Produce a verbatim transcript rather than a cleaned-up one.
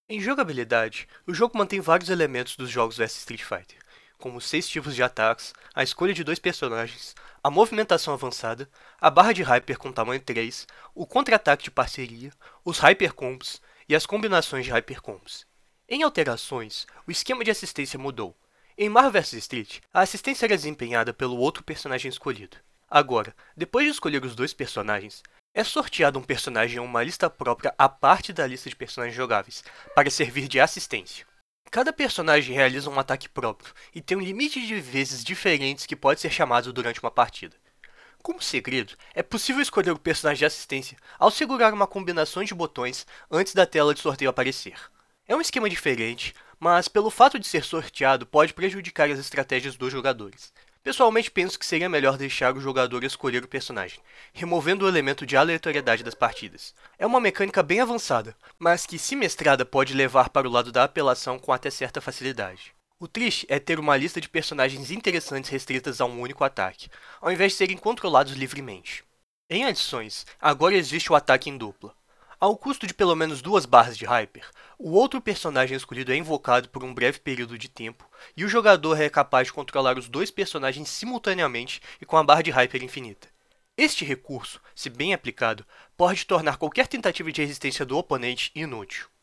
Em jogabilidade, o jogo mantém vários elementos dos jogos versus Street Fighter, como os seis tipos de ataques, a escolha de dois personagens, a movimentação avançada, a barra de Hyper com tamanho três, o contra-ataque de parceria, os Hyper Combos e as combinações de Hyper Combos. Em alterações, o esquema de assistência mudou. Em Marvel versus Street, a assistência era desempenhada pelo outro personagem escolhido. Agora, depois de escolher os dois personagens, é sorteado um personagem em uma lista própria à parte da lista de personagens jogáveis, para servir de assistência. Cada personagem realiza um ataque próprio e tem um limite de vezes diferentes que pode ser chamado durante uma partida. Como segredo, é possível escolher o personagem de assistência ao segurar uma combinação de botões antes da tela de sorteio aparecer. É um esquema diferente, mas pelo fato de ser sorteado pode prejudicar as estratégias dos jogadores. Pessoalmente penso que seria melhor deixar o jogador escolher o personagem, removendo o elemento de aleatoriedade das partidas. É uma mecânica bem avançada, mas que se mestrada pode levar para o lado da apelação com até certa facilidade. O triste é ter uma lista de personagens interessantes restritas a um único ataque, ao invés de serem controlados livremente. Em adições, agora existe o ataque em dupla. Ao custo de pelo menos duas barras de Hyper, o outro personagem escolhido é invocado por um breve período de tempo, e o jogador é capaz de controlar os dois personagens simultaneamente e com a barra de Hyper infinita. Este recurso, se bem aplicado, pode tornar qualquer tentativa de resistência do oponente inútil.